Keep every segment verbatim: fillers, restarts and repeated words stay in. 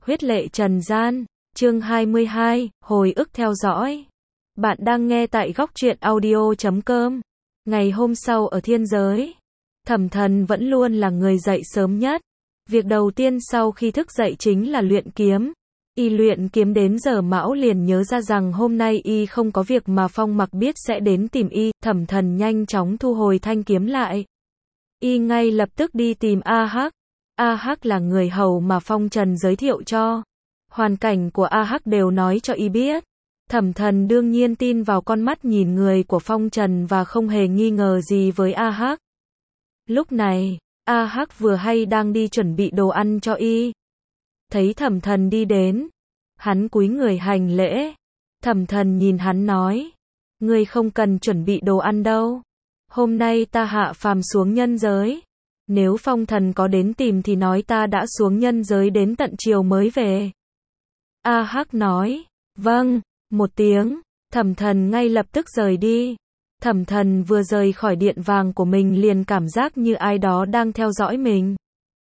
Huyết lệ trần gian, chương hai mươi hai, hồi ức theo dõi. Bạn đang nghe tại góc truyện audio chấm com. Ngày hôm sau ở thiên giới, Thẩm Thần vẫn luôn là người dậy sớm nhất. Việc đầu tiên sau khi thức dậy chính là luyện kiếm. Y luyện kiếm đến giờ Mão liền nhớ ra rằng hôm nay y không có việc mà Phong Mặc biết sẽ đến tìm y. Thẩm Thần nhanh chóng thu hồi thanh kiếm lại. Y ngay lập tức đi tìm A Hắc. A Hắc là người hầu mà Phong Trần giới thiệu cho. Hoàn cảnh của A Hắc đều nói cho y biết. Thẩm Thần đương nhiên tin vào con mắt nhìn người của Phong Trần và không hề nghi ngờ gì với A Hắc. Lúc này, A Hắc vừa hay đang đi chuẩn bị đồ ăn cho y. Thấy Thẩm Thần đi đến, hắn cúi người hành lễ. Thẩm Thần nhìn hắn nói, ngươi không cần chuẩn bị đồ ăn đâu. Hôm nay ta hạ phàm xuống nhân giới. Nếu Phong Thần có đến tìm thì nói ta đã xuống nhân giới đến tận chiều mới về. A Hắc nói, vâng, một tiếng. Thẩm Thần ngay lập tức rời đi. Thẩm Thần vừa rời khỏi điện vàng của mình liền cảm giác như ai đó đang theo dõi mình.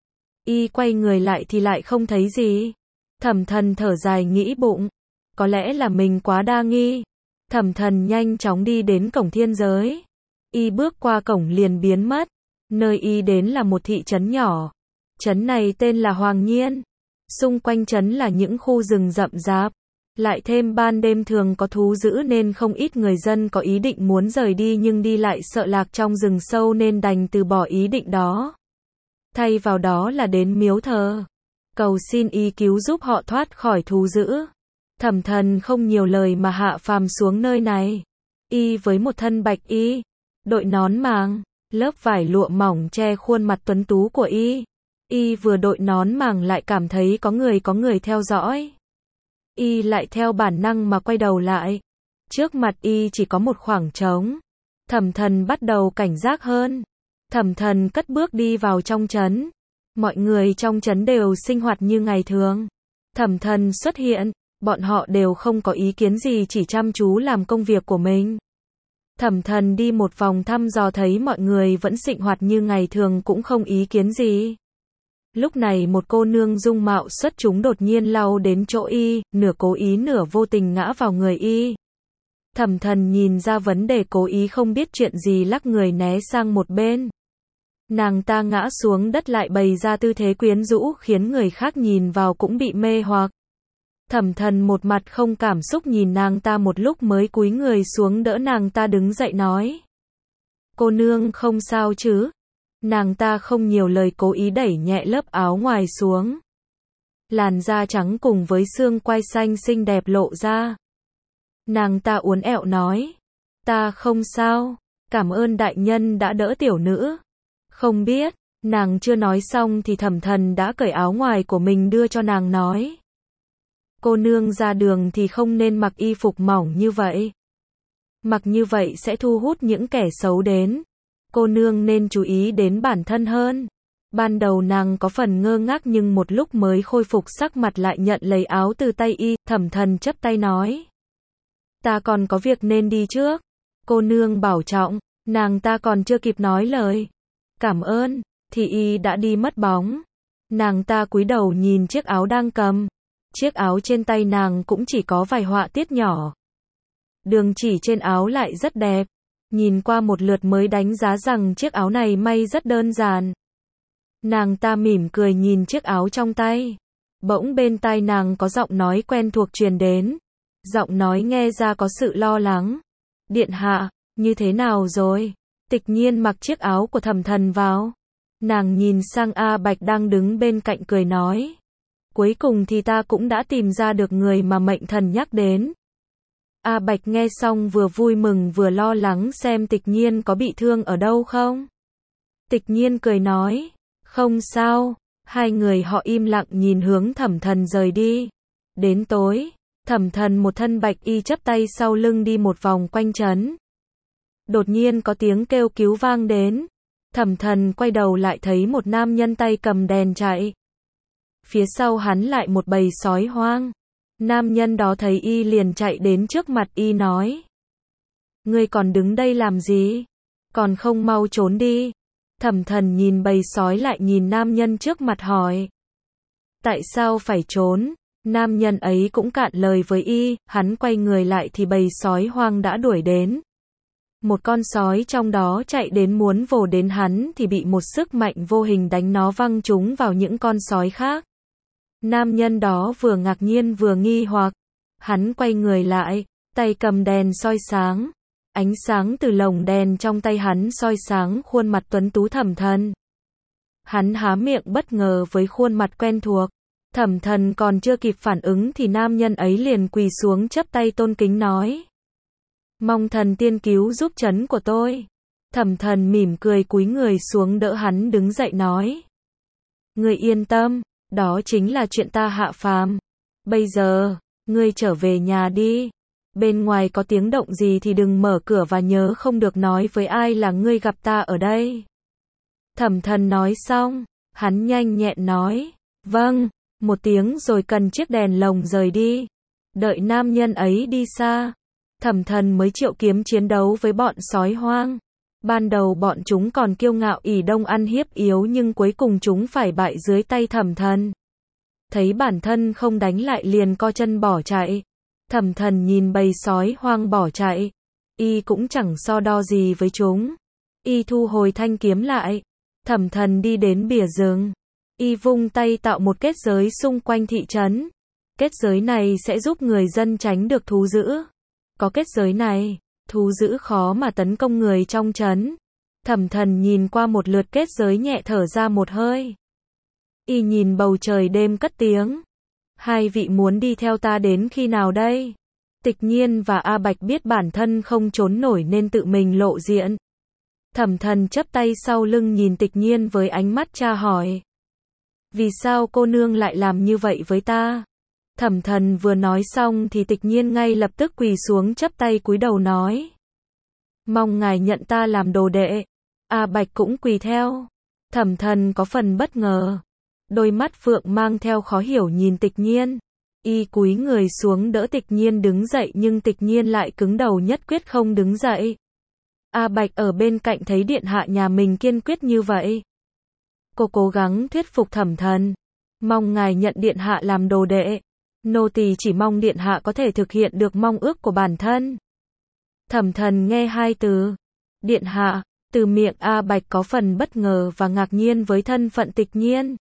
Y quay người lại thì lại không thấy gì. Thẩm Thần thở dài nghĩ bụng, có lẽ là mình quá đa nghi. Thẩm Thần nhanh chóng đi đến cổng thiên giới. Y bước qua cổng liền biến mất. Nơi y đến là một thị trấn nhỏ. Trấn này tên là Hoàng Nhiên. Xung quanh trấn là những khu rừng rậm rạp. Lại thêm ban đêm thường có thú dữ nên không ít người dân có ý định muốn rời đi nhưng đi lại sợ lạc trong rừng sâu nên đành từ bỏ ý định đó. Thay vào đó là đến miếu thờ, cầu xin y cứu giúp họ thoát khỏi thú dữ. Thẩm Thần không nhiều lời mà hạ phàm xuống nơi này. Y với một thân bạch y, đội nón màng, lớp vải lụa mỏng che khuôn mặt tuấn tú của y. Y vừa đội nón màng lại cảm thấy có người có người theo dõi. Y lại theo bản năng mà quay đầu lại. Trước mặt y chỉ có một khoảng trống. Thẩm Thần bắt đầu cảnh giác hơn. Thẩm Thần cất bước đi vào trong trấn. Mọi người trong trấn đều sinh hoạt như ngày thường. Thẩm Thần xuất hiện, bọn họ đều không có ý kiến gì chỉ chăm chú làm công việc của mình. Thẩm Thần đi một vòng thăm dò thấy mọi người vẫn sinh hoạt như ngày thường cũng không ý kiến gì. Lúc này một cô nương dung mạo xuất chúng đột nhiên lao đến chỗ y, nửa cố ý nửa vô tình ngã vào người y. Thẩm Thần nhìn ra vấn đề cố ý không biết chuyện gì lắc người né sang một bên. Nàng ta ngã xuống đất lại bày ra tư thế quyến rũ khiến người khác nhìn vào cũng bị mê hoặc. Thẩm Thần một mặt không cảm xúc nhìn nàng ta một lúc mới cúi người xuống đỡ nàng ta đứng dậy nói. Cô nương không sao chứ? Nàng ta không nhiều lời cố ý đẩy nhẹ lớp áo ngoài xuống. Làn da trắng cùng với xương quai xanh xinh đẹp lộ ra. Nàng ta uốn ẹo nói. Ta không sao, cảm ơn đại nhân đã đỡ tiểu nữ. Không biết, nàng chưa nói xong thì Thẩm Thần đã cởi áo ngoài của mình đưa cho nàng nói. Cô nương ra đường thì không nên mặc y phục mỏng như vậy. Mặc như vậy sẽ thu hút những kẻ xấu đến. Cô nương nên chú ý đến bản thân hơn. Ban đầu nàng có phần ngơ ngác nhưng một lúc mới khôi phục sắc mặt lại nhận lấy áo từ tay y. Thẩm Thần chắp tay nói. Ta còn có việc nên đi trước. Cô nương bảo trọng. Nàng ta còn chưa kịp nói lời cảm ơn thì y đã đi mất bóng. Nàng ta cúi đầu nhìn chiếc áo đang cầm. Chiếc áo trên tay nàng cũng chỉ có vài họa tiết nhỏ. Đường chỉ trên áo lại rất đẹp. Nhìn qua một lượt mới đánh giá rằng chiếc áo này may rất đơn giản. Nàng ta mỉm cười nhìn chiếc áo trong tay. Bỗng bên tai nàng có giọng nói quen thuộc truyền đến. Giọng nói nghe ra có sự lo lắng. Điện hạ, như thế nào rồi? Tịch Nhiên mặc chiếc áo của Thẩm Thần vào. Nàng nhìn sang A Bạch đang đứng bên cạnh cười nói. Cuối cùng thì ta cũng đã tìm ra được người mà mệnh thần nhắc đến. A Bạch nghe xong vừa vui mừng vừa lo lắng xem Tịch Nhiên có bị thương ở đâu không. Tịch Nhiên cười nói, không sao. Hai người họ im lặng nhìn hướng Thẩm Thần rời đi. Đến tối, Thẩm Thần một thân bạch y chắp tay sau lưng đi một vòng quanh trấn. Đột nhiên có tiếng kêu cứu vang đến. Thẩm Thần quay đầu lại thấy một nam nhân tay cầm đèn chạy. Phía sau hắn lại một bầy sói hoang. Nam nhân đó thấy y liền chạy đến trước mặt y nói. Ngươi còn đứng đây làm gì? Còn không mau trốn đi. Thẩm Thần nhìn bầy sói lại nhìn nam nhân trước mặt hỏi. Tại sao phải trốn? Nam nhân ấy cũng cạn lời với y, hắn quay người lại thì bầy sói hoang đã đuổi đến. Một con sói trong đó chạy đến muốn vồ đến hắn thì bị một sức mạnh vô hình đánh nó văng trúng vào những con sói khác. Nam nhân đó vừa ngạc nhiên vừa nghi hoặc. Hắn quay người lại, tay cầm đèn soi sáng. Ánh sáng từ lồng đèn trong tay hắn soi sáng khuôn mặt tuấn tú Thẩm Thần. Hắn há miệng bất ngờ với khuôn mặt quen thuộc. Thẩm Thần còn chưa kịp phản ứng thì nam nhân ấy liền quỳ xuống chắp tay tôn kính nói. Mong thần tiên cứu giúp trấn của tôi. Thẩm Thần mỉm cười cúi người xuống đỡ hắn đứng dậy nói. Ngươi yên tâm, đó chính là chuyện ta hạ phàm. Bây giờ, ngươi trở về nhà đi. Bên ngoài có tiếng động gì thì đừng mở cửa và nhớ không được nói với ai là ngươi gặp ta ở đây. Thẩm Thần nói xong, hắn nhanh nhẹn nói. Vâng, một tiếng rồi cần chiếc đèn lồng rời đi. Đợi nam nhân ấy đi xa. Thẩm Thần mới triệu kiếm chiến đấu với bọn sói hoang. Ban đầu bọn chúng còn kiêu ngạo ỷ đông ăn hiếp yếu nhưng cuối cùng chúng phải bại dưới tay Thẩm Thần. Thấy bản thân không đánh lại liền co chân bỏ chạy. Thẩm Thần nhìn bầy sói hoang bỏ chạy. Y cũng chẳng so đo gì với chúng. Y thu hồi thanh kiếm lại. Thẩm Thần đi đến bìa rừng. Y vung tay tạo một kết giới xung quanh thị trấn. Kết giới này sẽ giúp người dân tránh được thú dữ. Có kết giới này, thú dữ khó mà tấn công người trong trấn. Thẩm Thần nhìn qua một lượt kết giới nhẹ thở ra một hơi. Y nhìn bầu trời đêm cất tiếng. Hai vị muốn đi theo ta đến khi nào đây? Tịch Nhiên và A Bạch biết bản thân không trốn nổi nên tự mình lộ diện. Thẩm Thần chắp tay sau lưng nhìn Tịch Nhiên với ánh mắt tra hỏi. Vì sao cô nương lại làm như vậy với ta? Thẩm Thần vừa nói xong thì Tịch Nhiên ngay lập tức quỳ xuống chắp tay cúi đầu nói. Mong ngài nhận ta làm đồ đệ. A Bạch cũng quỳ theo. Thẩm Thần có phần bất ngờ. Đôi mắt phượng mang theo khó hiểu nhìn Tịch Nhiên. Y cúi người xuống đỡ Tịch Nhiên đứng dậy nhưng Tịch Nhiên lại cứng đầu nhất quyết không đứng dậy. A Bạch ở bên cạnh thấy điện hạ nhà mình kiên quyết như vậy. Cô cố gắng thuyết phục Thẩm Thần. Mong ngài nhận điện hạ làm đồ đệ. Nô tỳ chỉ mong điện hạ có thể thực hiện được mong ước của bản thân. Thẩm Thần nghe hai từ điện hạ từ miệng A Bạch có phần bất ngờ và ngạc nhiên với thân phận Tịch Nhiên.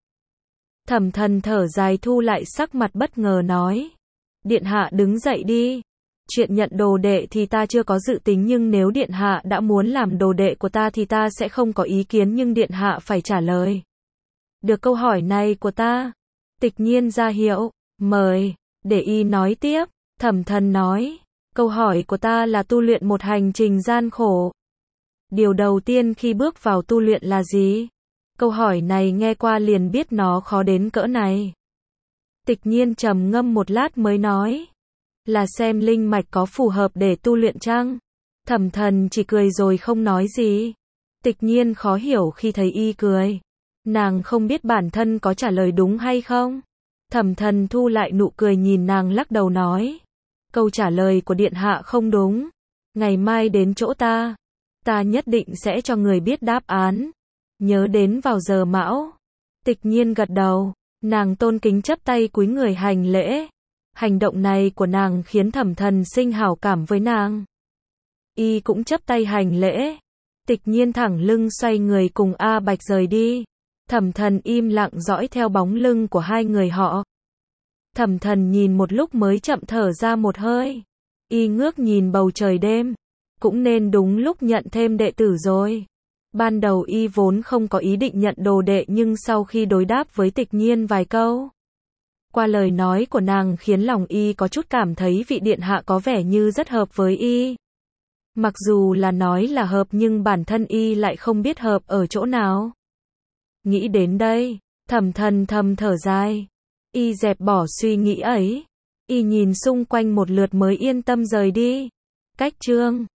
Thẩm Thần thở dài thu lại sắc mặt bất ngờ nói. Điện hạ đứng dậy đi. Chuyện nhận đồ đệ thì ta chưa có dự tính nhưng nếu điện hạ đã muốn làm đồ đệ của ta thì ta sẽ không có ý kiến nhưng điện hạ phải trả lời được câu hỏi này của ta. Tịch Nhiên ra hiệu. Mời, để y nói tiếp. Thẩm Thần nói. Câu hỏi của ta là tu luyện một hành trình gian khổ. Điều đầu tiên khi bước vào tu luyện là gì? Câu hỏi này nghe qua liền biết nó khó đến cỡ này. Tịch Nhiên trầm ngâm một lát mới nói. Là xem linh mạch có phù hợp để tu luyện chăng? Thẩm Thần chỉ cười rồi không nói gì. Tịch Nhiên khó hiểu khi thấy y cười. Nàng không biết bản thân có trả lời đúng hay không? Thẩm Thần thu lại nụ cười nhìn nàng lắc đầu nói. Câu trả lời của điện hạ không đúng. Ngày mai đến chỗ ta. Ta nhất định sẽ cho người biết đáp án. Nhớ đến vào giờ mão. Tịch Nhiên gật đầu. Nàng tôn kính chắp tay cúi người hành lễ. Hành động này của nàng khiến Thẩm Thần sinh hảo cảm với nàng. Y cũng chắp tay hành lễ. Tịch Nhiên thẳng lưng xoay người cùng A Bạch rời đi. Thẩm Thần im lặng dõi theo bóng lưng của hai người họ. Thẩm Thần nhìn một lúc mới chậm thở ra một hơi. Y ngước nhìn bầu trời đêm. Cũng nên đúng lúc nhận thêm đệ tử rồi. Ban đầu y vốn không có ý định nhận đồ đệ nhưng sau khi đối đáp với Tịch Nhiên vài câu. Qua lời nói của nàng khiến lòng y có chút cảm thấy vị điện hạ có vẻ như rất hợp với y. Mặc dù là nói là hợp nhưng bản thân y lại không biết hợp ở chỗ nào. Nghĩ đến đây, Thẩm Thần thầm thở dài. Y dẹp bỏ suy nghĩ ấy. Y nhìn xung quanh một lượt mới yên tâm rời đi. Cách chương